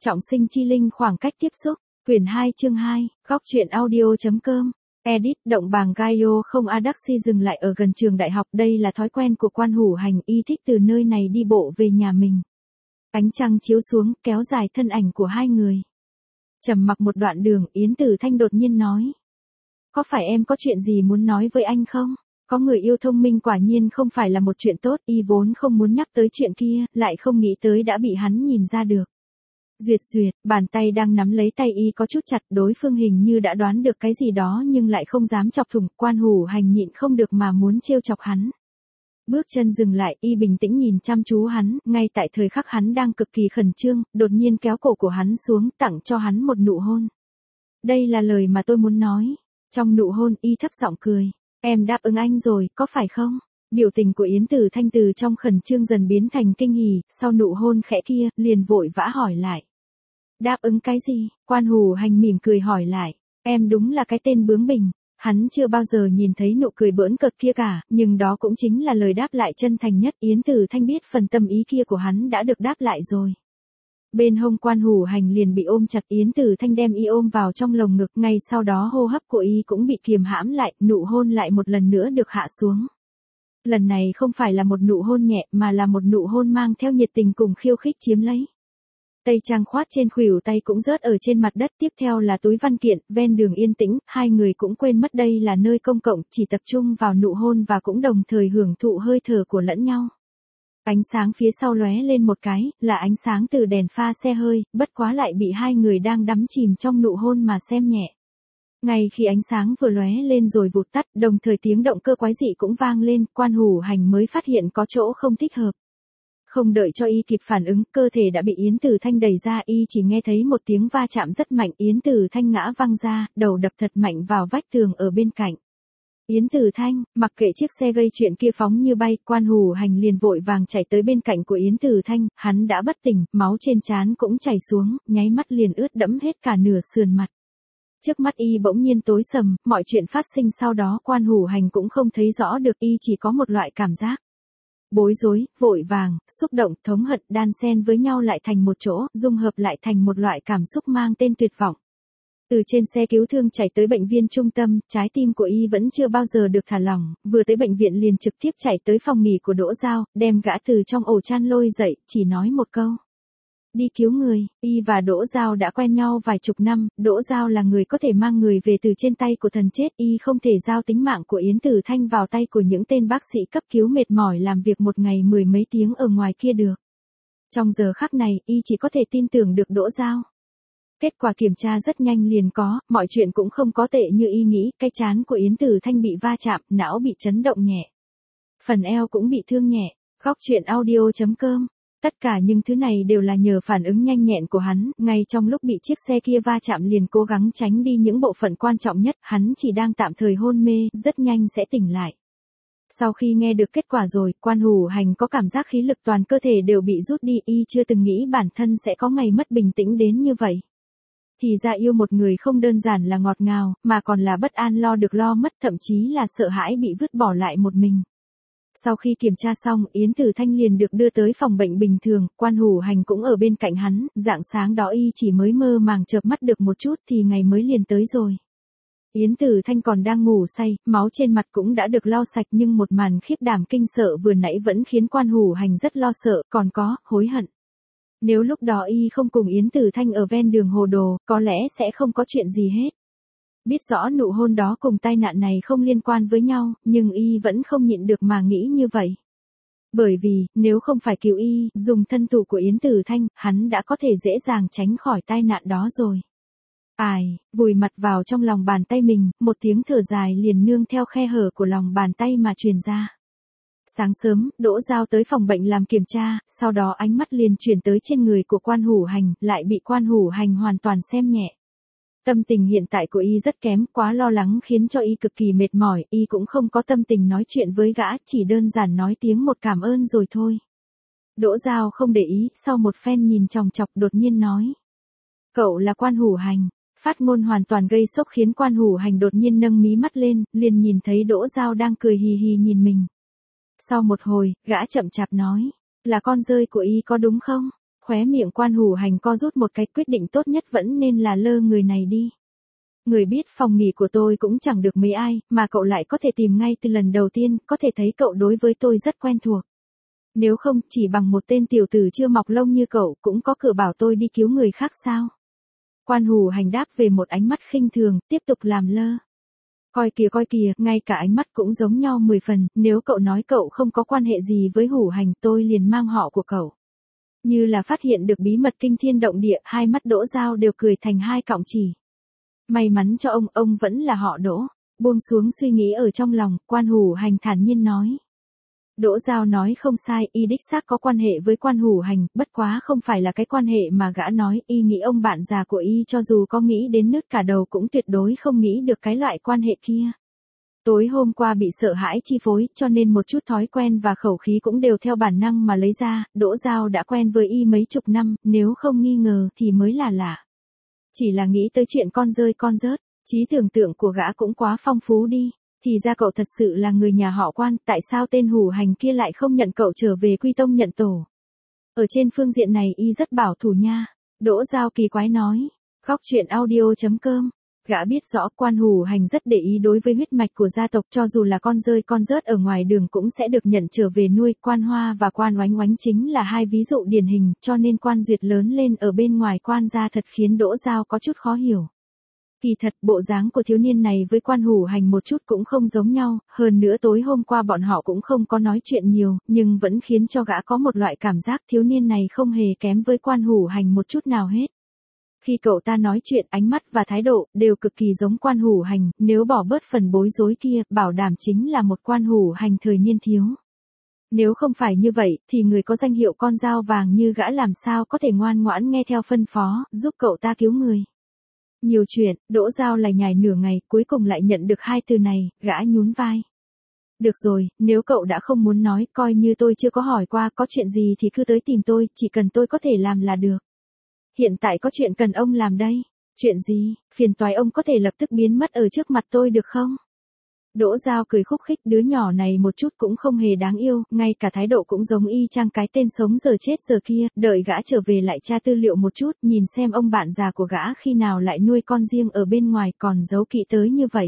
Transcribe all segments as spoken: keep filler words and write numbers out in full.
Trọng sinh chi linh khoảng cách tiếp xúc, quyển hai chương hai, góc truyện audio.com. Edit, động bàng Gaio không Adaxi dừng lại ở gần trường đại học, đây là thói quen của Quan Hủ Hành, y thích từ nơi này đi bộ về nhà mình. Ánh trăng chiếu xuống, kéo dài thân ảnh của hai người. Trầm mặc một đoạn đường, Yến Tử Thanh đột nhiên nói. Có phải em có chuyện gì muốn nói với anh không? Có người yêu thông minh quả nhiên không phải là một chuyện tốt, y vốn không muốn nhắc tới chuyện kia, lại không nghĩ tới đã bị hắn nhìn ra được. Duyệt duyệt, bàn tay đang nắm lấy tay y có chút chặt, đối phương hình như đã đoán được cái gì đó nhưng lại không dám chọc thủng. Quan Hủ Hành nhịn không được mà muốn trêu chọc hắn. Bước chân dừng lại, y bình tĩnh nhìn chăm chú hắn, ngay tại thời khắc hắn đang cực kỳ khẩn trương, đột nhiên kéo cổ của hắn xuống, tặng cho hắn một nụ hôn. Đây là lời mà tôi muốn nói. Trong nụ hôn, y thấp giọng cười. Em đáp ứng anh rồi, có phải không? Biểu tình của Yến Tử Thanh từ trong khẩn trương dần biến thành kinh hỉ, sau nụ hôn khẽ kia, liền vội vã hỏi lại. Đáp ứng cái gì? Quan Hủ Hành mỉm cười hỏi lại. Em đúng là cái tên bướng bỉnh. Hắn chưa bao giờ nhìn thấy nụ cười bỡn cợt kia cả, nhưng đó cũng chính là lời đáp lại chân thành nhất. Yến Tử Thanh biết phần tâm ý kia của hắn đã được đáp lại rồi. Bên hông Quan Hủ Hành liền bị ôm chặt, Yến Tử Thanh đem y ôm vào trong lồng ngực, ngay sau đó hô hấp của y cũng bị kiềm hãm lại, nụ hôn lại một lần nữa được hạ xuống. Lần này không phải là một nụ hôn nhẹ mà là một nụ hôn mang theo nhiệt tình cùng khiêu khích chiếm lấy. Tay trang khoát trên khuỷu tay cũng rớt ở trên mặt đất, tiếp theo là túi văn kiện, ven đường yên tĩnh, hai người cũng quên mất đây là nơi công cộng, chỉ tập trung vào nụ hôn và cũng đồng thời hưởng thụ hơi thở của lẫn nhau. Ánh sáng phía sau lóe lên một cái, là ánh sáng từ đèn pha xe hơi, bất quá lại bị hai người đang đắm chìm trong nụ hôn mà xem nhẹ. Ngay khi ánh sáng vừa lóe lên rồi vụt tắt, đồng thời tiếng động cơ quái dị cũng vang lên, Quan Hủ Hành mới phát hiện có chỗ không thích hợp. Không đợi cho y kịp phản ứng, cơ thể đã bị Yến Tử Thanh đẩy ra, y chỉ nghe thấy một tiếng va chạm rất mạnh, Yến Tử Thanh ngã văng ra, đầu đập thật mạnh vào vách tường ở bên cạnh. Yến Tử Thanh, mặc kệ chiếc xe gây chuyện kia phóng như bay, Quan Hủ Hành liền vội vàng chạy tới bên cạnh của Yến Tử Thanh, hắn đã bất tỉnh, máu trên trán cũng chảy xuống, nháy mắt liền ướt đẫm hết cả nửa sườn mặt. Trước mắt y bỗng nhiên tối sầm, mọi chuyện phát sinh sau đó Quan Hủ Hành cũng không thấy rõ được, y chỉ có một loại cảm giác bối rối, vội vàng, xúc động, thống hận đan xen với nhau lại thành một chỗ, dung hợp lại thành một loại cảm xúc mang tên tuyệt vọng. Từ trên xe cứu thương chạy tới bệnh viện trung tâm, trái tim của y vẫn chưa bao giờ được thả lỏng, vừa tới bệnh viện liền trực tiếp chạy tới phòng nghỉ của Đỗ Giao, đem gã từ trong ổ chăn lôi dậy, chỉ nói một câu. Đi cứu người. Y và Đỗ Giao đã quen nhau vài chục năm, Đỗ Giao là người có thể mang người về từ trên tay của thần chết, y không thể giao tính mạng của Yến Tử Thanh vào tay của những tên bác sĩ cấp cứu mệt mỏi làm việc một ngày mười mấy tiếng ở ngoài kia được. Trong giờ khắc này, y chỉ có thể tin tưởng được Đỗ Giao. Kết quả kiểm tra rất nhanh liền có, mọi chuyện cũng không có tệ như y nghĩ, cái trán của Yến Tử Thanh bị va chạm, não bị chấn động nhẹ. Phần eo cũng bị thương nhẹ. Góc truyện audio.com. Tất cả những thứ này đều là nhờ phản ứng nhanh nhẹn của hắn, ngay trong lúc bị chiếc xe kia va chạm liền cố gắng tránh đi những bộ phận quan trọng nhất, hắn chỉ đang tạm thời hôn mê, rất nhanh sẽ tỉnh lại. Sau khi nghe được kết quả rồi, Quan Hủ Hành có cảm giác khí lực toàn cơ thể đều bị rút đi, y chưa từng nghĩ bản thân sẽ có ngày mất bình tĩnh đến như vậy. Thì ra yêu một người không đơn giản là ngọt ngào, mà còn là bất an lo được lo mất, thậm chí là sợ hãi bị vứt bỏ lại một mình. Sau khi kiểm tra xong, Yến Tử Thanh liền được đưa tới phòng bệnh bình thường, Quan Hủ Hành cũng ở bên cạnh hắn, rạng sáng đó y chỉ mới mơ màng chợp mắt được một chút thì ngày mới liền tới rồi. Yến Tử Thanh còn đang ngủ say, máu trên mặt cũng đã được lau sạch nhưng một màn khiếp đảm kinh sợ vừa nãy vẫn khiến Quan Hủ Hành rất lo sợ, còn có, hối hận. Nếu lúc đó y không cùng Yến Tử Thanh ở ven đường hồ đồ, có lẽ sẽ không có chuyện gì hết. Biết rõ nụ hôn đó cùng tai nạn này không liên quan với nhau, nhưng y vẫn không nhịn được mà nghĩ như vậy. Bởi vì, nếu không phải cứu y, dùng thân thủ của Yến Tử Thanh, hắn đã có thể dễ dàng tránh khỏi tai nạn đó rồi. Ai, vùi mặt vào trong lòng bàn tay mình, một tiếng thở dài liền nương theo khe hở của lòng bàn tay mà truyền ra. Sáng sớm, Đỗ Giao tới phòng bệnh làm kiểm tra, sau đó ánh mắt liền chuyển tới trên người của Quan Hủ Hành, lại bị Quan Hủ Hành hoàn toàn xem nhẹ. Tâm tình hiện tại của y rất kém, quá lo lắng khiến cho y cực kỳ mệt mỏi, y cũng không có tâm tình nói chuyện với gã, chỉ đơn giản nói tiếng một cảm ơn rồi thôi. Đỗ Giao không để ý, sau một phen nhìn chòng chọc đột nhiên nói. Cậu là Quan Hủ Hành. Phát ngôn hoàn toàn gây sốc khiến Quan Hủ Hành đột nhiên nâng mí mắt lên, liền nhìn thấy Đỗ Giao đang cười hì hì nhìn mình. Sau một hồi, gã chậm chạp nói, là con rơi của y có đúng không? Khóe miệng Quan Hủ Hành co rút một cái, quyết định tốt nhất vẫn nên là lơ người này đi. Người biết phòng nghỉ của tôi cũng chẳng được mấy ai, mà cậu lại có thể tìm ngay từ lần đầu tiên, có thể thấy cậu đối với tôi rất quen thuộc. Nếu không, chỉ bằng một tên tiểu tử chưa mọc lông như cậu cũng có cửa bảo tôi đi cứu người khác sao? Quan Hủ Hành đáp về một ánh mắt khinh thường, tiếp tục làm lơ. Coi kìa coi kìa, ngay cả ánh mắt cũng giống nhau mười phần, nếu cậu nói cậu không có quan hệ gì với Hủ Hành tôi liền mang họ của cậu. Như là phát hiện được bí mật kinh thiên động địa, hai mắt Đỗ Giao đều cười thành hai cọng chỉ. May mắn cho ông, ông vẫn là họ Đỗ. Buông xuống suy nghĩ ở trong lòng, Quan Hủ Hành thản nhiên nói. Đỗ Giao nói không sai, y đích xác có quan hệ với Quan Hủ Hành, bất quá không phải là cái quan hệ mà gã nói, y nghĩ ông bạn già của y cho dù có nghĩ đến nứt cả đầu cũng tuyệt đối không nghĩ được cái loại quan hệ kia. Tối hôm qua bị sợ hãi chi phối, cho nên một chút thói quen và khẩu khí cũng đều theo bản năng mà lấy ra, Đỗ Giao đã quen với y mấy chục năm, nếu không nghi ngờ thì mới là lạ. Chỉ là nghĩ tới chuyện con rơi con rớt, trí tưởng tượng của gã cũng quá phong phú đi. Thì ra cậu thật sự là người nhà họ Quan, tại sao tên Hủ Hành kia lại không nhận cậu trở về quy tông nhận tổ? Ở trên phương diện này y rất bảo thủ nha. Đỗ Giao kỳ quái nói. Góc truyện audio chấm com. Gã biết rõ Quan Hủ Hành rất để ý đối với huyết mạch của gia tộc, cho dù là con rơi con rớt ở ngoài đường cũng sẽ được nhận trở về nuôi. Quan Hoa và Quan Oánh Oánh chính là hai ví dụ điển hình, cho nên Quan Duyệt lớn lên ở bên ngoài Quan gia thật khiến Đỗ Giao có chút khó hiểu. Kỳ thật, bộ dáng của thiếu niên này với Quan Hủ Hành một chút cũng không giống nhau, hơn nữa tối hôm qua bọn họ cũng không có nói chuyện nhiều, nhưng vẫn khiến cho gã có một loại cảm giác thiếu niên này không hề kém với Quan Hủ Hành một chút nào hết. Khi cậu ta nói chuyện, ánh mắt và thái độ đều cực kỳ giống Quan Hủ Hành, nếu bỏ bớt phần bối rối kia, bảo đảm chính là một Quan Hủ Hành thời niên thiếu. Nếu không phải như vậy, thì người có danh hiệu con dao vàng như gã làm sao có thể ngoan ngoãn nghe theo phân phó, giúp cậu ta cứu người. Nhiều chuyện, Đỗ Giao lải nhải nửa ngày, cuối cùng lại nhận được hai từ này, gã nhún vai. Được rồi, nếu cậu đã không muốn nói, coi như tôi chưa có hỏi qua, có chuyện gì thì cứ tới tìm tôi, chỉ cần tôi có thể làm là được. Hiện tại có chuyện cần ông làm đây. Chuyện gì, phiền toái ông có thể lập tức biến mất ở trước mặt tôi được không? Đỗ Giao cười khúc khích, đứa nhỏ này một chút cũng không hề đáng yêu, ngay cả thái độ cũng giống y chang cái tên sống giờ chết giờ kia, đợi gã trở về lại tra tư liệu một chút, nhìn xem ông bạn già của gã khi nào lại nuôi con riêng ở bên ngoài còn giấu kỹ tới như vậy.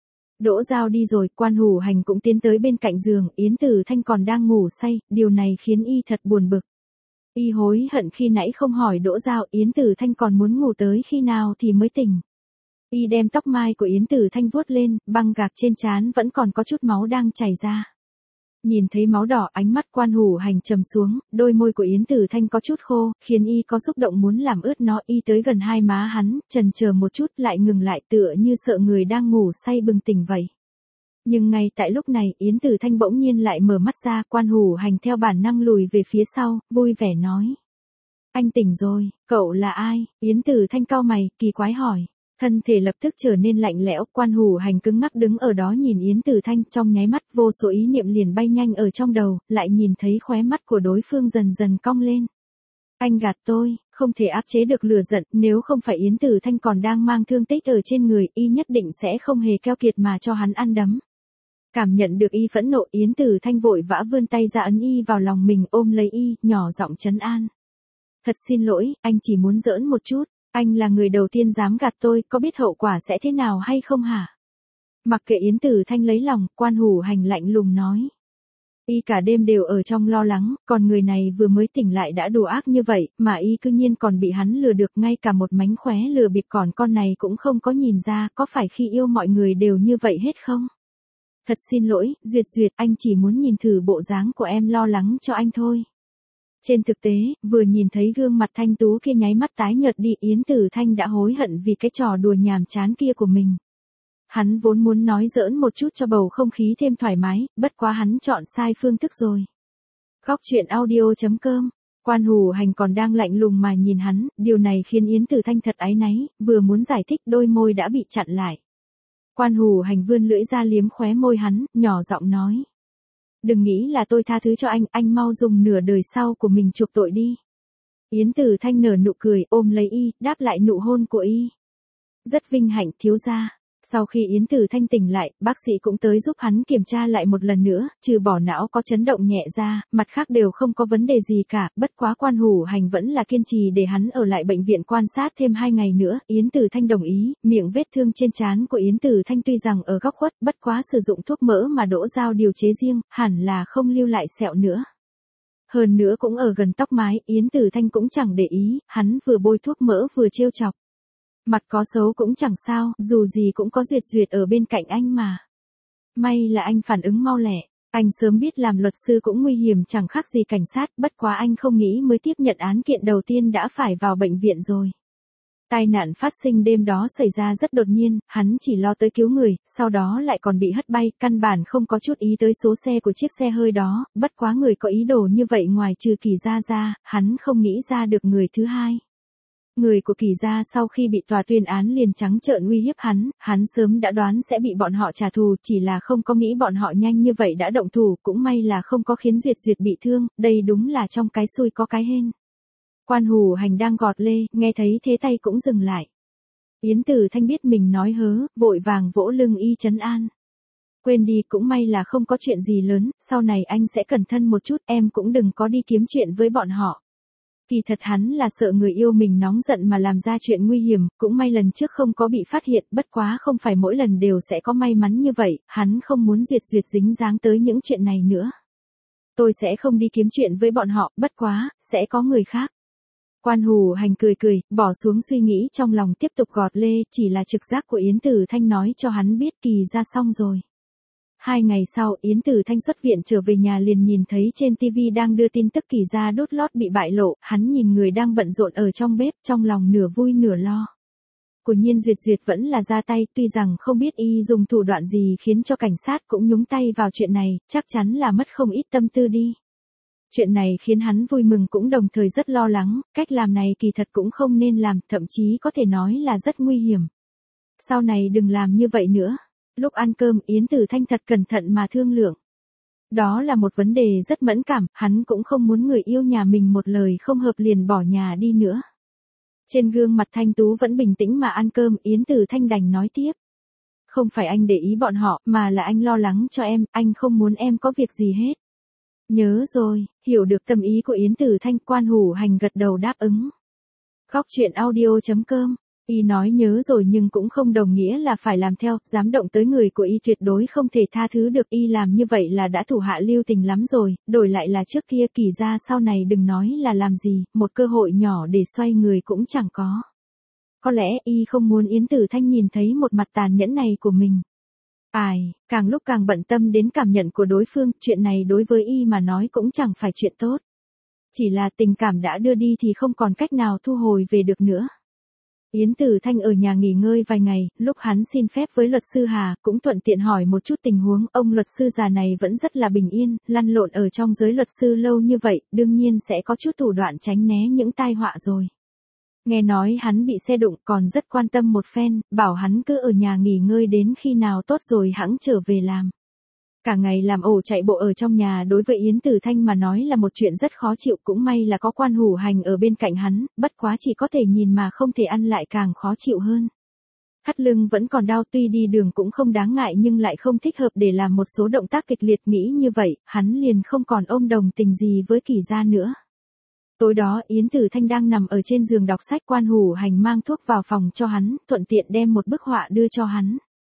Đỗ Giao đi rồi, Quan Hủ Hành cũng tiến tới bên cạnh giường, Yến Tử Thanh còn đang ngủ say, điều này khiến y thật buồn bực. Y hối hận khi nãy không hỏi Đỗ Giao, Yến Tử Thanh còn muốn ngủ tới khi nào thì mới tỉnh. Y đem tóc mai của Yến Tử Thanh vuốt lên, băng gạc trên trán vẫn còn có chút máu đang chảy ra. Nhìn thấy máu đỏ, ánh mắt Quan Hủ Hành trầm xuống, đôi môi của Yến Tử Thanh có chút khô, khiến y có xúc động muốn làm ướt nó. Y tới gần hai má hắn, chần chờ một chút lại ngừng lại, tựa như sợ người đang ngủ say bừng tỉnh vậy. Nhưng ngay tại lúc này, Yến Tử Thanh bỗng nhiên lại mở mắt ra, Quan Hủ Hành theo bản năng lùi về phía sau, vui vẻ nói. Anh tỉnh rồi, cậu là ai? Yến Tử Thanh cau mày, kỳ quái hỏi. Thân thể lập tức trở nên lạnh lẽo, Quan Hủ Hành cứng ngắc đứng ở đó nhìn Yến Tử Thanh, trong nháy mắt vô số ý niệm liền bay nhanh ở trong đầu, lại nhìn thấy khóe mắt của đối phương dần dần cong lên. Anh gạt tôi, không thể áp chế được lửa giận, nếu không phải Yến Tử Thanh còn đang mang thương tích ở trên người, y nhất định sẽ không hề keo kiệt mà cho hắn ăn đấm. Cảm nhận được y phẫn nộ, Yến Tử Thanh vội vã vươn tay ra ấn y vào lòng mình, ôm lấy y, nhỏ giọng trấn an. Thật xin lỗi, anh chỉ muốn giỡn một chút. Anh là người đầu tiên dám gạt tôi, có biết hậu quả sẽ thế nào hay không hả? Mặc kệ Yến Tử Thanh lấy lòng, Quan Hủ Hành lạnh lùng nói. Y cả đêm đều ở trong lo lắng, còn người này vừa mới tỉnh lại đã đủ ác như vậy, mà y cư nhiên còn bị hắn lừa được, ngay cả một mánh khóe lừa bịp còn con này cũng không có nhìn ra, có phải khi yêu mọi người đều như vậy hết không? Thật xin lỗi, Duyệt Duyệt, anh chỉ muốn nhìn thử bộ dáng của em lo lắng cho anh thôi. Trên thực tế, vừa nhìn thấy gương mặt thanh tú kia nháy mắt tái nhợt đi, Yến Tử Thanh đã hối hận vì cái trò đùa nhàm chán kia của mình. Hắn vốn muốn nói giỡn một chút cho bầu không khí thêm thoải mái, bất quá hắn chọn sai phương thức rồi. Góc truyện audio chấm com. Quan Hủ Hành còn đang lạnh lùng mà nhìn hắn, điều này khiến Yến Tử Thanh thật áy náy, vừa muốn giải thích đôi môi đã bị chặn lại. Quan Hủ Hành vươn lưỡi ra liếm khóe môi hắn, nhỏ giọng nói. Đừng nghĩ là tôi tha thứ cho anh, anh mau dùng nửa đời sau của mình chuộc tội đi. Yến Tử Thanh nở nụ cười, ôm lấy y, đáp lại nụ hôn của y. Rất vinh hạnh thiếu gia. Sau khi Yến Tử Thanh tỉnh lại, bác sĩ cũng tới giúp hắn kiểm tra lại một lần nữa, trừ bỏ não có chấn động nhẹ ra, mặt khác đều không có vấn đề gì cả, bất quá Quan Hủ Hành vẫn là kiên trì để hắn ở lại bệnh viện quan sát thêm hai ngày nữa, Yến Tử Thanh đồng ý, miệng vết thương trên trán của Yến Tử Thanh tuy rằng ở góc khuất, bất quá sử dụng thuốc mỡ mà Đỗ Giao điều chế riêng, hẳn là không lưu lại sẹo nữa. Hơn nữa cũng ở gần tóc mái, Yến Tử Thanh cũng chẳng để ý, hắn vừa bôi thuốc mỡ vừa trêu chọc. Mặt có xấu cũng chẳng sao, dù gì cũng có Duyệt Duyệt ở bên cạnh anh mà. May là anh phản ứng mau lẹ, anh sớm biết làm luật sư cũng nguy hiểm chẳng khác gì cảnh sát, bất quá anh không nghĩ mới tiếp nhận án kiện đầu tiên đã phải vào bệnh viện rồi. Tai nạn phát sinh đêm đó xảy ra rất đột nhiên, hắn chỉ lo tới cứu người, sau đó lại còn bị hất bay, căn bản không có chút ý tới số xe của chiếc xe hơi đó, bất quá người có ý đồ như vậy ngoài trừ Kỳ Gia ra, hắn không nghĩ ra được người thứ hai. Người của Kỳ Gia sau khi bị tòa tuyên án liền trắng trợn uy hiếp hắn, hắn sớm đã đoán sẽ bị bọn họ trả thù, chỉ là không có nghĩ bọn họ nhanh như vậy đã động thủ, cũng may là không có khiến Duyệt Duyệt bị thương, đây đúng là trong cái xui có cái hên. Quan Hủ Hành đang gọt lê, nghe thấy thế tay cũng dừng lại. Yến Tử Thanh biết mình nói hớ, vội vàng vỗ lưng y trấn an. Quên đi, cũng may là không có chuyện gì lớn, sau này anh sẽ cẩn thận một chút, em cũng đừng có đi kiếm chuyện với bọn họ. Kỳ thật hắn là sợ người yêu mình nóng giận mà làm ra chuyện nguy hiểm, cũng may lần trước không có bị phát hiện, bất quá không phải mỗi lần đều sẽ có may mắn như vậy, hắn không muốn Duyệt Duyệt dính dáng tới những chuyện này nữa. Tôi sẽ không đi kiếm chuyện với bọn họ, bất quá, sẽ có người khác. Quan Hủ Hành cười cười, bỏ xuống suy nghĩ trong lòng tiếp tục gọt lê, chỉ là trực giác của Yến Tử Thanh nói cho hắn biết Kỳ Gia xong rồi. Hai ngày sau, Yến Tử Thanh xuất viện trở về nhà liền nhìn thấy trên ti vi đang đưa tin tức Kỳ Gia đốt lót bị bại lộ, hắn nhìn người đang bận rộn ở trong bếp, trong lòng nửa vui nửa lo. Của nhiên Duyệt Duyệt vẫn là ra tay, tuy rằng không biết y dùng thủ đoạn gì khiến cho cảnh sát cũng nhúng tay vào chuyện này, chắc chắn là mất không ít tâm tư đi. Chuyện này khiến hắn vui mừng cũng đồng thời rất lo lắng, cách làm này kỳ thật cũng không nên làm, thậm chí có thể nói là rất nguy hiểm. Sau này đừng làm như vậy nữa. Lúc ăn cơm, Yến Tử Thanh thật cẩn thận mà thương lượng. Đó là một vấn đề rất mẫn cảm, hắn cũng không muốn người yêu nhà mình một lời không hợp liền bỏ nhà đi nữa. Trên gương mặt thanh tú vẫn bình tĩnh mà ăn cơm, Yến Tử Thanh đành nói tiếp. Không phải anh để ý bọn họ, mà là anh lo lắng cho em, anh không muốn em có việc gì hết. Nhớ rồi, hiểu được tâm ý của Yến Tử Thanh, Quan Hủ Hành gật đầu đáp ứng. Góc truyện audio chấm com, y nói nhớ rồi nhưng cũng không đồng nghĩa là phải làm theo, dám động tới người của y tuyệt đối không thể tha thứ được, y làm như vậy là đã thủ hạ lưu tình lắm rồi, đổi lại là trước kia Kỳ Gia sau này đừng nói là làm gì, một cơ hội nhỏ để xoay người cũng chẳng có. Có lẽ y không muốn Yến Tử Thanh nhìn thấy một mặt tàn nhẫn này của mình. Ai, càng lúc càng bận tâm đến cảm nhận của đối phương, chuyện này đối với y mà nói cũng chẳng phải chuyện tốt. Chỉ là tình cảm đã đưa đi thì không còn cách nào thu hồi về được nữa. Yến Tử Thanh ở nhà nghỉ ngơi vài ngày, lúc hắn xin phép với luật sư Hà, cũng thuận tiện hỏi một chút tình huống, ông luật sư già này vẫn rất là bình yên, lăn lộn ở trong giới luật sư lâu như vậy, đương nhiên sẽ có chút thủ đoạn tránh né những tai họa rồi. Nghe nói hắn bị xe đụng còn rất quan tâm một phen, bảo hắn cứ ở nhà nghỉ ngơi đến khi nào tốt rồi hẵng trở về làm. Cả ngày làm ổ chạy bộ ở trong nhà đối với Yến Tử Thanh mà nói là một chuyện rất khó chịu, cũng may là có Quan Hủ Hành ở bên cạnh hắn, bất quá chỉ có thể nhìn mà không thể ăn lại càng khó chịu hơn. Thắt lưng vẫn còn đau, tuy đi đường cũng không đáng ngại nhưng lại không thích hợp để làm một số động tác kịch liệt, nghĩ như vậy, hắn liền không còn ôm đồng tình gì với Kỳ Gia nữa. Tối đó Yến Tử Thanh đang nằm ở trên giường đọc sách, Quan Hủ Hành mang thuốc vào phòng cho hắn, thuận tiện đem một bức họa đưa cho hắn.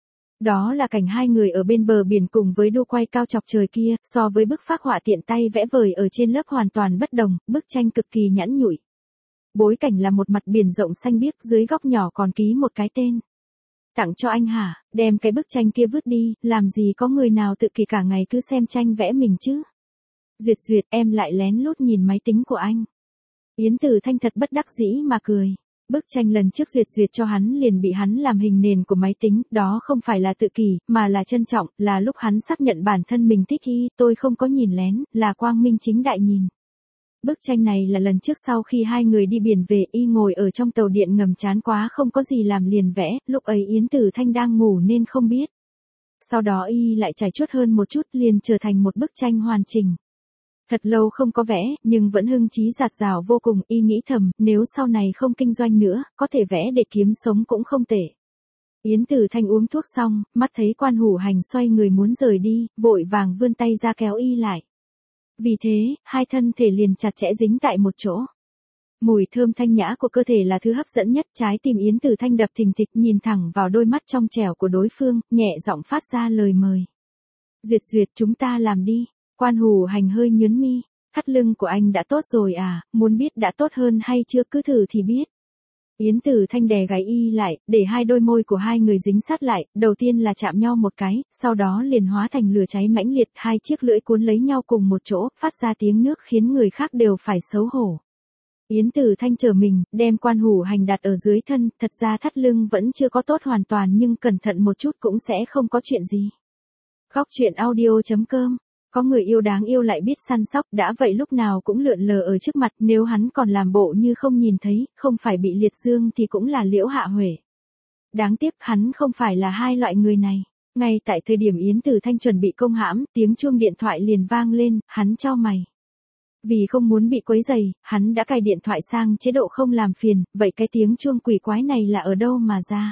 Đó là cảnh hai người ở bên bờ biển cùng với đu quay cao chọc trời kia, so với bức phác họa tiện tay vẽ vời ở trên lớp hoàn toàn bất đồng, bức tranh cực kỳ nhẵn nhụi. Bối cảnh là một mặt biển rộng xanh biếc, dưới góc nhỏ còn ký một cái tên. Tặng cho anh hả, đem cái bức tranh kia vứt đi, làm gì có người nào tự kỷ cả ngày cứ xem tranh vẽ mình chứ. Duyệt Duyệt, em lại lén lút nhìn máy tính của anh. Yến Tử Thanh thật bất đắc dĩ mà cười. Bức tranh lần trước Duyệt Duyệt cho hắn liền bị hắn làm hình nền của máy tính, đó không phải là tự kỷ, mà là trân trọng, là lúc hắn xác nhận bản thân mình thích y, tôi không có nhìn lén, là quang minh chính đại nhìn. Bức tranh này là lần trước sau khi hai người đi biển về, y ngồi ở trong tàu điện ngầm chán quá không có gì làm liền vẽ, lúc ấy Yến Tử Thanh đang ngủ nên không biết. Sau đó y lại trải chuốt hơn một chút liền trở thành một bức tranh hoàn chỉnh. Thật lâu không có vẽ, nhưng vẫn hưng trí dạt dào vô cùng, y nghĩ thầm, nếu sau này không kinh doanh nữa, có thể vẽ để kiếm sống cũng không tệ. Yến Tử Thanh uống thuốc xong, mắt thấy Quan Hủ Hành xoay người muốn rời đi, vội vàng vươn tay ra kéo y lại. Vì thế, hai thân thể liền chặt chẽ dính tại một chỗ. Mùi thơm thanh nhã của cơ thể là thứ hấp dẫn nhất, trái tim Yến Tử Thanh đập thình thịch nhìn thẳng vào đôi mắt trong trẻo của đối phương, nhẹ giọng phát ra lời mời. Duyệt Duyệt, chúng ta làm đi. Quan Hủ Hành hơi nhướng mi, thắt lưng của anh đã tốt rồi à, muốn biết đã tốt hơn hay chưa cứ thử thì biết. Yến Tử Thanh đè gáy y lại, để hai đôi môi của hai người dính sát lại, đầu tiên là chạm nhau một cái, sau đó liền hóa thành lửa cháy mãnh liệt, hai chiếc lưỡi cuốn lấy nhau cùng một chỗ, phát ra tiếng nước khiến người khác đều phải xấu hổ. Yến Tử Thanh trở mình, đem Quan Hủ Hành đặt ở dưới thân, thật ra thắt lưng vẫn chưa có tốt hoàn toàn nhưng cẩn thận một chút cũng sẽ không có chuyện gì. Góc truyện audio chấm com. Có người yêu đáng yêu lại biết săn sóc, đã vậy lúc nào cũng lượn lờ ở trước mặt, nếu hắn còn làm bộ như không nhìn thấy, không phải bị liệt dương thì cũng là Liễu Hạ Huệ. Đáng tiếc hắn không phải là hai loại người này. Ngay tại thời điểm Yến Tử Thanh chuẩn bị công hãm, tiếng chuông điện thoại liền vang lên, hắn chau mày. Vì không muốn bị quấy rầy, hắn đã cài điện thoại sang chế độ không làm phiền, vậy cái tiếng chuông quỷ quái này là ở đâu mà ra?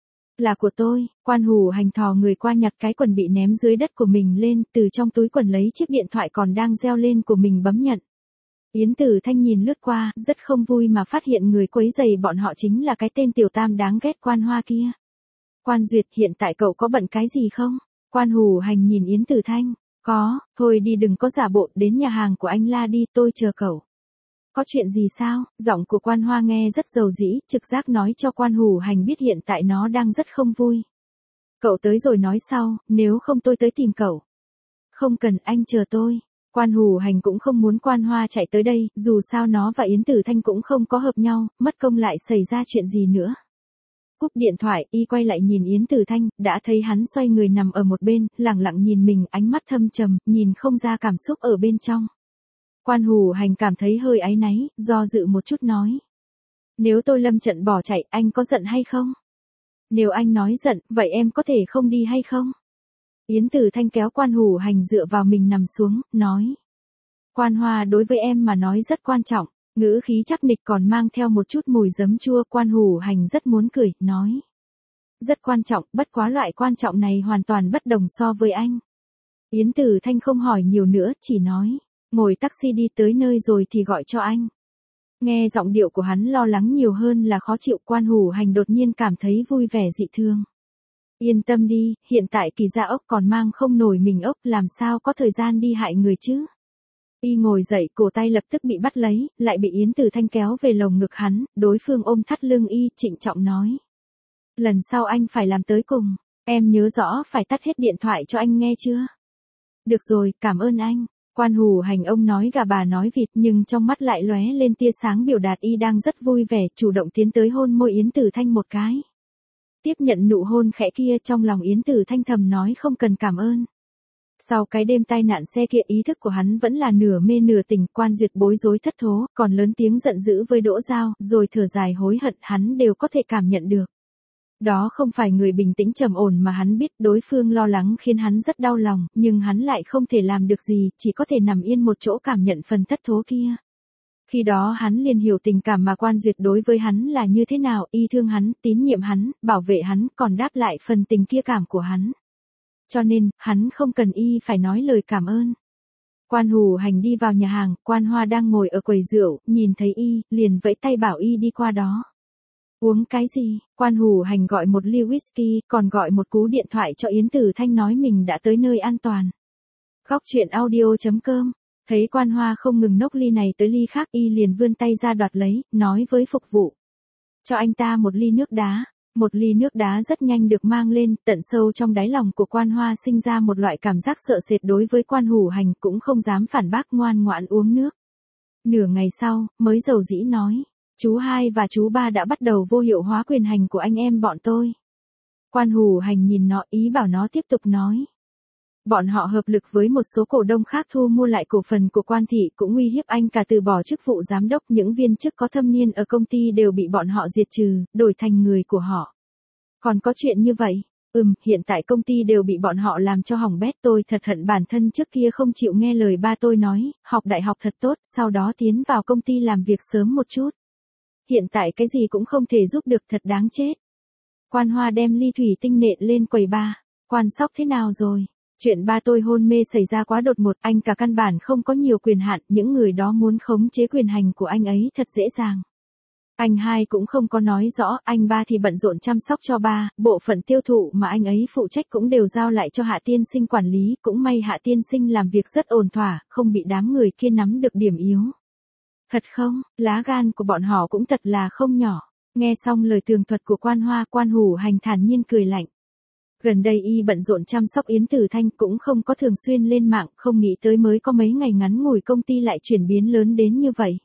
Là của tôi. Quan Hủ Hành thò người qua nhặt cái quần bị ném dưới đất của mình lên, từ trong túi quần lấy chiếc điện thoại còn đang reo lên của mình bấm nhận. Yến Tử Thanh nhìn lướt qua, rất không vui mà phát hiện người quấy rầy bọn họ chính là cái tên tiểu tam đáng ghét Quan Hoa kia. Quan Duyệt, hiện tại cậu có bận cái gì không? Quan Hủ Hành nhìn Yến Tử Thanh. Có, thôi đi đừng có giả bộ, đến nhà hàng của anh La đi, tôi chờ cậu. Có chuyện gì sao? Giọng của Quan Hoa nghe rất dầu dĩ, trực giác nói cho Quan Hủ Hành biết hiện tại nó đang rất không vui. Cậu tới rồi nói sau, nếu không tôi tới tìm cậu. Không cần, anh chờ tôi. Quan Hủ Hành cũng không muốn Quan Hoa chạy tới đây, dù sao nó và Yến Tử Thanh cũng không có hợp nhau, mất công lại xảy ra chuyện gì nữa. Cúp điện thoại, y quay lại nhìn Yến Tử Thanh, đã thấy hắn xoay người nằm ở một bên, lẳng lặng nhìn mình, ánh mắt thâm trầm, nhìn không ra cảm xúc ở bên trong. Quan Hủ Hành cảm thấy hơi áy náy, do dự một chút nói. Nếu tôi lâm trận bỏ chạy, anh có giận hay không? Nếu anh nói giận, vậy em có thể không đi hay không? Yến Tử Thanh kéo Quan Hủ Hành dựa vào mình nằm xuống, nói. Quan Hoa đối với em mà nói rất quan trọng, ngữ khí chắc nịch còn mang theo một chút mùi giấm chua. Quan Hủ Hành rất muốn cười, nói. Rất quan trọng, bất quá loại quan trọng này hoàn toàn bất đồng so với anh. Yến Tử Thanh không hỏi nhiều nữa, chỉ nói. Ngồi taxi đi tới nơi rồi thì gọi cho anh. Nghe giọng điệu của hắn lo lắng nhiều hơn là khó chịu, Quan Hủ Hành đột nhiên cảm thấy vui vẻ dị thường. Yên tâm đi, hiện tại Kỳ Gia ốc còn mang không nổi mình ốc, làm sao có thời gian đi hại người chứ. Y ngồi dậy, cổ tay lập tức bị bắt lấy, lại bị Yến Tử Thanh kéo về lồng ngực hắn, đối phương ôm thắt lưng y, trịnh trọng nói. Lần sau anh phải làm tới cùng, em nhớ rõ phải tắt hết điện thoại cho anh nghe chưa? Được rồi, cảm ơn anh. Quan Hủ Hành ông nói gà bà nói vịt nhưng trong mắt lại lóe lên tia sáng biểu đạt y đang rất vui vẻ, chủ động tiến tới hôn môi Yến Tử Thanh một cái. Tiếp nhận nụ hôn khẽ kia, trong lòng Yến Tử Thanh thầm nói không cần cảm ơn. Sau cái đêm tai nạn xe kia, ý thức của hắn vẫn là nửa mê nửa tỉnh. Quan Duyệt bối rối thất thố, còn lớn tiếng giận dữ với Đỗ Giao, rồi thở dài hối hận, hắn đều có thể cảm nhận được. Đó không phải người bình tĩnh trầm ổn mà hắn biết, đối phương lo lắng khiến hắn rất đau lòng, nhưng hắn lại không thể làm được gì, chỉ có thể nằm yên một chỗ cảm nhận phần thất thố kia. Khi đó hắn liền hiểu tình cảm mà Quan Duyệt đối với hắn là như thế nào, y thương hắn, tín nhiệm hắn, bảo vệ hắn, còn đáp lại phần tình kia cảm của hắn. Cho nên, hắn không cần y phải nói lời cảm ơn. Quan Hủ Hành đi vào nhà hàng, Quan Hoa đang ngồi ở quầy rượu, nhìn thấy y, liền vẫy tay bảo y đi qua đó. Uống cái gì? Quan Hủ Hành gọi một ly whisky, còn gọi một cú điện thoại cho Yến Tử Thanh nói mình đã tới nơi an toàn. Góc truyện audio chấm com. Thấy Quan Hoa không ngừng nốc ly này tới ly khác, y liền vươn tay ra đoạt lấy, nói với phục vụ. Cho anh ta một ly nước đá. Một ly nước đá rất nhanh được mang lên, tận sâu trong đáy lòng của Quan Hoa sinh ra một loại cảm giác sợ sệt đối với Quan Hủ Hành, cũng không dám phản bác, ngoan ngoãn uống nước. Nửa ngày sau, mới dầu dĩ nói. Chú hai và chú ba đã bắt đầu vô hiệu hóa quyền hành của anh em bọn tôi. Quan Hủ Hành nhìn nó, ý bảo nó tiếp tục nói. Bọn họ hợp lực với một số cổ đông khác thu mua lại cổ phần của Quan thị, cũng uy hiếp anh cả từ bỏ chức vụ giám đốc, những viên chức có thâm niên ở công ty đều bị bọn họ diệt trừ, đổi thành người của họ. Còn có chuyện như vậy? Ừm, hiện tại công ty đều bị bọn họ làm cho hỏng bét, tôi thật hận bản thân trước kia không chịu nghe lời ba tôi nói, học đại học thật tốt, sau đó tiến vào công ty làm việc sớm một chút. Hiện tại cái gì cũng không thể giúp được, thật đáng chết. Quan Hoa đem ly thủy tinh nện lên quầy ba. Quan Sóc thế nào rồi? Chuyện ba tôi hôn mê xảy ra quá đột ngột, anh cả căn bản không có nhiều quyền hạn, những người đó muốn khống chế quyền hành của anh ấy thật dễ dàng. Anh hai cũng không có nói rõ, anh ba thì bận rộn chăm sóc cho ba, bộ phận tiêu thụ mà anh ấy phụ trách cũng đều giao lại cho Hạ tiên sinh quản lý, cũng may Hạ tiên sinh làm việc rất ổn thỏa, không bị đám người kia nắm được điểm yếu. Thật không, lá gan của bọn họ cũng thật là không nhỏ. Nghe xong lời tường thuật của Quan Hoa, Quan Hủ Hành thản nhiên cười lạnh. Gần đây y bận rộn chăm sóc Yến Tử Thanh, cũng không có thường xuyên lên mạng, không nghĩ tới mới có mấy ngày ngắn ngủi công ty lại chuyển biến lớn đến như vậy.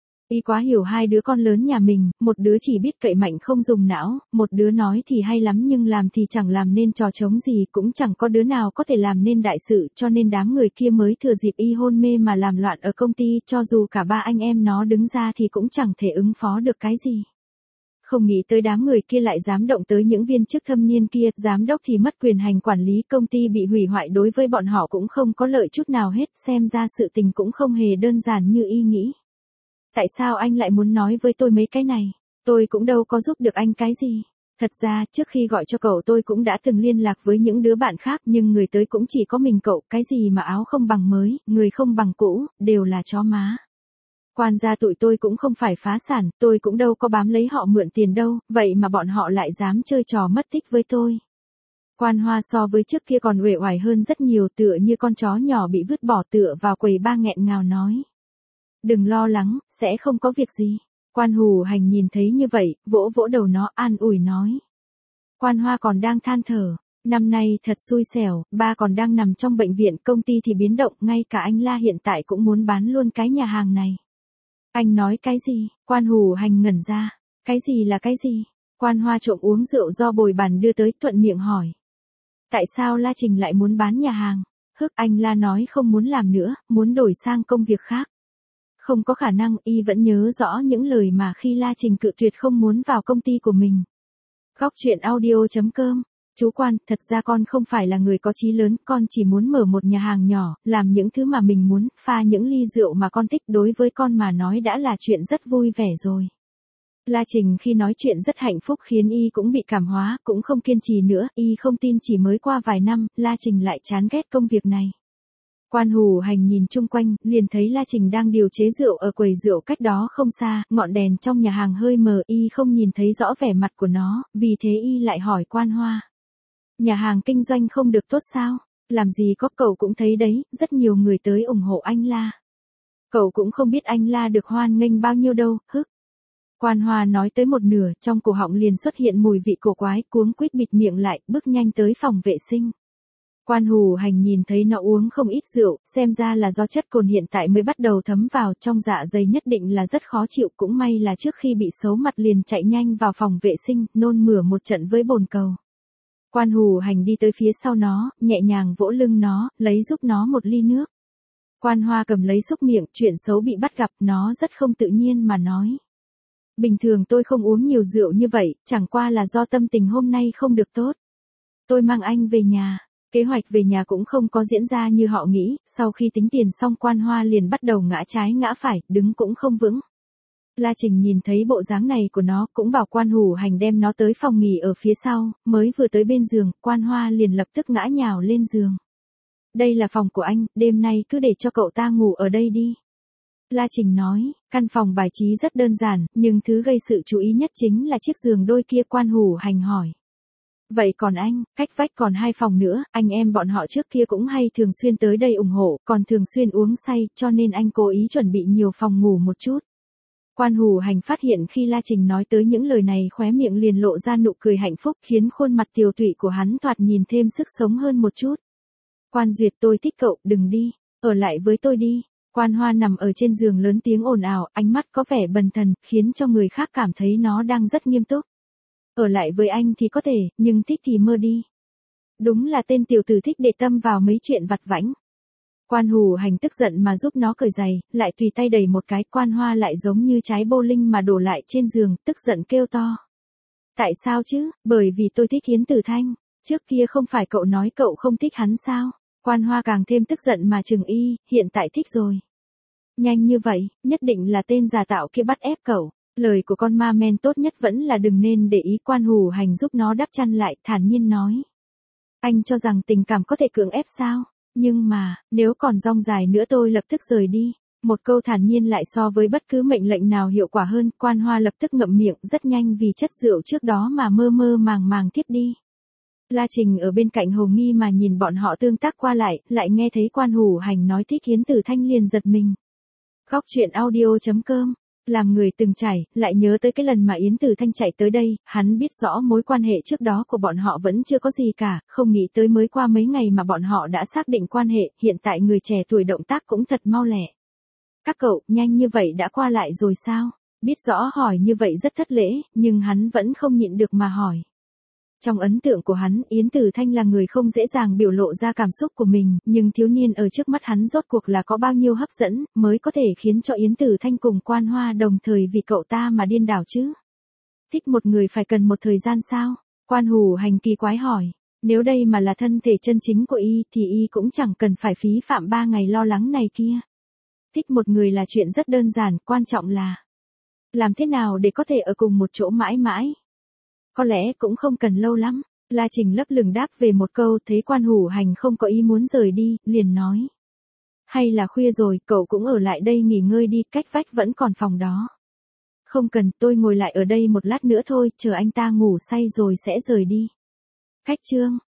Y quá hiểu hai đứa con lớn nhà mình, một đứa chỉ biết cậy mạnh không dùng não, một đứa nói thì hay lắm nhưng làm thì chẳng làm nên trò trống gì, cũng chẳng có đứa nào có thể làm nên đại sự, cho nên đám người kia mới thừa dịp y hôn mê mà làm loạn ở công ty, cho dù cả ba anh em nó đứng ra thì cũng chẳng thể ứng phó được cái gì. Không nghĩ tới đám người kia lại dám động tới những viên chức thâm niên kia, giám đốc thì mất quyền hành quản lý, công ty bị hủy hoại, đối với bọn họ cũng không có lợi chút nào hết, xem ra sự tình cũng không hề đơn giản như y nghĩ. Tại sao anh lại muốn nói với tôi mấy cái này? Tôi cũng đâu có giúp được anh cái gì. Thật ra, trước khi gọi cho cậu tôi cũng đã từng liên lạc với những đứa bạn khác, nhưng người tới cũng chỉ có mình cậu, cái gì mà áo không bằng mới, người không bằng cũ, đều là chó má. Quan gia tụi tôi cũng không phải phá sản, tôi cũng đâu có bám lấy họ mượn tiền đâu, vậy mà bọn họ lại dám chơi trò mất tích với tôi. Quan Hoa so với trước kia còn uể oải hơn rất nhiều, tựa như con chó nhỏ bị vứt bỏ tựa vào quầy ba nghẹn ngào nói. Đừng lo lắng, sẽ không có việc gì. Quan Hủ Hành nhìn thấy như vậy, vỗ vỗ đầu nó an ủi nói. Quan Hoa còn đang than thở, năm nay thật xui xẻo, ba còn đang nằm trong bệnh viện, công ty thì biến động, ngay cả anh La hiện tại cũng muốn bán luôn cái nhà hàng này. Anh nói cái gì? Quan Hủ Hành ngẩn ra. Cái gì là cái gì? Quan Hoa trộm uống rượu do bồi bàn đưa tới, thuận miệng hỏi. Tại sao La Trình lại muốn bán nhà hàng? Hức, anh La nói không muốn làm nữa, muốn đổi sang công việc khác. Không có khả năng, y vẫn nhớ rõ những lời mà khi La Trình cự tuyệt không muốn vào công ty của mình. Góc truyện audio chấm com. Chú Quan, thật ra con không phải là người có chí lớn, con chỉ muốn mở một nhà hàng nhỏ, làm những thứ mà mình muốn, pha những ly rượu mà con thích, đối với con mà nói đã là chuyện rất vui vẻ rồi. La Trình khi nói chuyện rất hạnh phúc khiến y cũng bị cảm hóa, cũng không kiên trì nữa, y không tin chỉ mới qua vài năm, La Trình lại chán ghét công việc này. Quan Hủ Hành nhìn chung quanh, liền thấy La Trình đang điều chế rượu ở quầy rượu cách đó không xa, ngọn đèn trong nhà hàng hơi mờ, y không nhìn thấy rõ vẻ mặt của nó, vì thế y lại hỏi Quan Hoa. Nhà hàng kinh doanh không được tốt sao? Làm gì có, cậu cũng thấy đấy, rất nhiều người tới ủng hộ anh La. Cậu cũng không biết anh La được hoan nghênh bao nhiêu đâu, hức. Quan Hoa nói tới một nửa, trong cổ họng liền xuất hiện mùi vị cổ quái, cuống quýt bịt miệng lại, bước nhanh tới phòng vệ sinh. Quan Hủ Hành nhìn thấy nó uống không ít rượu, xem ra là do chất cồn hiện tại mới bắt đầu thấm vào, trong dạ dày nhất định là rất khó chịu, cũng may là trước khi bị xấu mặt liền chạy nhanh vào phòng vệ sinh, nôn mửa một trận với bồn cầu. Quan Hủ Hành đi tới phía sau nó, nhẹ nhàng vỗ lưng nó, lấy giúp nó một ly nước. Quan Hoa cầm lấy xúc miệng, chuyện xấu bị bắt gặp, nó rất không tự nhiên mà nói. Bình thường tôi không uống nhiều rượu như vậy, chẳng qua là do tâm tình hôm nay không được tốt. Tôi mang anh về nhà. Kế hoạch về nhà cũng không có diễn ra như họ nghĩ, sau khi tính tiền xong Quan Hoa liền bắt đầu ngã trái ngã phải, đứng cũng không vững. La Trình nhìn thấy bộ dáng này của nó, cũng bảo Quan Hủ Hành đem nó tới phòng nghỉ ở phía sau, mới vừa tới bên giường, Quan Hoa liền lập tức ngã nhào lên giường. Đây là phòng của anh, đêm nay cứ để cho cậu ta ngủ ở đây đi. La Trình nói, căn phòng bài trí rất đơn giản, nhưng thứ gây sự chú ý nhất chính là chiếc giường đôi kia. Quan Hủ Hành hỏi. Vậy còn anh, cách vách còn hai phòng nữa, anh em bọn họ trước kia cũng hay thường xuyên tới đây ủng hộ, còn thường xuyên uống say, cho nên anh cố ý chuẩn bị nhiều phòng ngủ một chút. Quan Hủ Hành phát hiện khi La Trình nói tới những lời này khóe miệng liền lộ ra nụ cười hạnh phúc, khiến khuôn mặt tiều tụy của hắn thoạt nhìn thêm sức sống hơn một chút. Quan Duyệt, tôi thích cậu, đừng đi, ở lại với tôi đi. Quan Hoa nằm ở trên giường lớn tiếng ồn ào, ánh mắt có vẻ bần thần, khiến cho người khác cảm thấy nó đang rất nghiêm túc. Ở lại với anh thì có thể, nhưng thích thì mơ đi. Đúng là tên tiểu tử thích để tâm vào mấy chuyện vặt vãnh. Quan Hủ Hành tức giận mà giúp nó cởi giày, lại tùy tay đẩy một cái, Quan Hoa lại giống như trái bowling mà đổ lại trên giường, tức giận kêu to. Tại sao chứ? Bởi vì tôi thích Yến Tử Thanh. Trước kia không phải cậu nói cậu không thích hắn sao? Quan Hoa càng thêm tức giận mà chừng y, hiện tại thích rồi. Nhanh như vậy, nhất định là tên giả tạo kia bắt ép cậu. Lời của con ma men tốt nhất vẫn là đừng nên để ý. Quan Hủ Hành giúp nó đắp chăn lại, thản nhiên nói. Anh cho rằng tình cảm có thể cưỡng ép sao? Nhưng mà, nếu còn dong dài nữa tôi lập tức rời đi. Một câu thản nhiên lại so với bất cứ mệnh lệnh nào hiệu quả hơn. Quan Hoa lập tức ngậm miệng, rất nhanh vì chất rượu trước đó mà mơ mơ màng màng thiếp đi. La Trình ở bên cạnh hồ nghi mà nhìn bọn họ tương tác qua lại, lại nghe thấy Quan Hủ Hành nói thích Yến Tử Thanh liền giật mình. Góc truyện audio chấm com. Làm người từng trải, lại nhớ tới cái lần mà Yến Tử Thanh chạy tới đây, hắn biết rõ mối quan hệ trước đó của bọn họ vẫn chưa có gì cả, không nghĩ tới mới qua mấy ngày mà bọn họ đã xác định quan hệ, hiện tại người trẻ tuổi động tác cũng thật mau lẹ. Các cậu, nhanh như vậy đã qua lại rồi sao? Biết rõ hỏi như vậy rất thất lễ, nhưng hắn vẫn không nhịn được mà hỏi. Trong ấn tượng của hắn, Yến Tử Thanh là người không dễ dàng biểu lộ ra cảm xúc của mình, nhưng thiếu niên ở trước mắt hắn rốt cuộc là có bao nhiêu hấp dẫn, mới có thể khiến cho Yến Tử Thanh cùng Quan Hoa đồng thời vì cậu ta mà điên đảo chứ? Thích một người phải cần một thời gian sao? Quan Hủ Hành kỳ quái hỏi. Nếu đây mà là thân thể chân chính của y thì y cũng chẳng cần phải phí phạm ba ngày lo lắng này kia. Thích một người là chuyện rất đơn giản, quan trọng là làm thế nào để có thể ở cùng một chỗ mãi mãi. Có lẽ cũng không cần lâu lắm. La Trình lấp lửng đáp về một câu, thấy Quan Hủ Hành không có ý muốn rời đi, liền nói. Hay là khuya rồi, cậu cũng ở lại đây nghỉ ngơi đi, cách vách vẫn còn phòng đó. Không cần, tôi ngồi lại ở đây một lát nữa thôi, chờ anh ta ngủ say rồi sẽ rời đi. Cách chương.